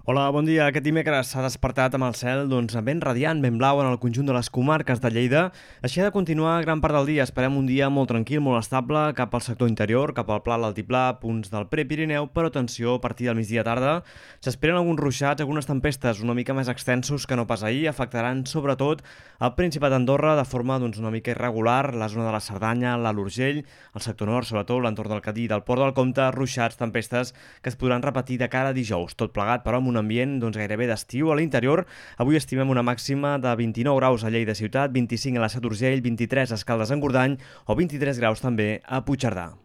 Hola, bon dia. Aquest dimecres s'ha despertat amb el cel ben radiant, ben blau en el conjunt de les comarques de Lleida. Així ha de continuar gran part del dia. Esperem un dia molt tranquil, molt estable, cap al sector interior, cap al Pla, l'Altiplà, punts del Prepirineu, però atenció, a partir del migdia tarda s'esperen alguns ruixats, algunes tempestes una mica més extensos que no pas ahir. Afectaran sobretot el Principat d'Andorra de forma una mica irregular, la zona de la Cerdanya, l'Alt Urgell, el sector nord, sobretot l'entorn del Cadí, del Port del Comte, ruixats, tempestes que es podran repetir de cara a dijous. Tot plegat, però, amb un ambient gairebé d'estiu a l'interior. Avui estimem una màxima de 29 graus a Lleida ciutat, 25 a la Seu d'Urgell, 23 a Escaldes-Engordany o 23 graus també a Puigcerdà.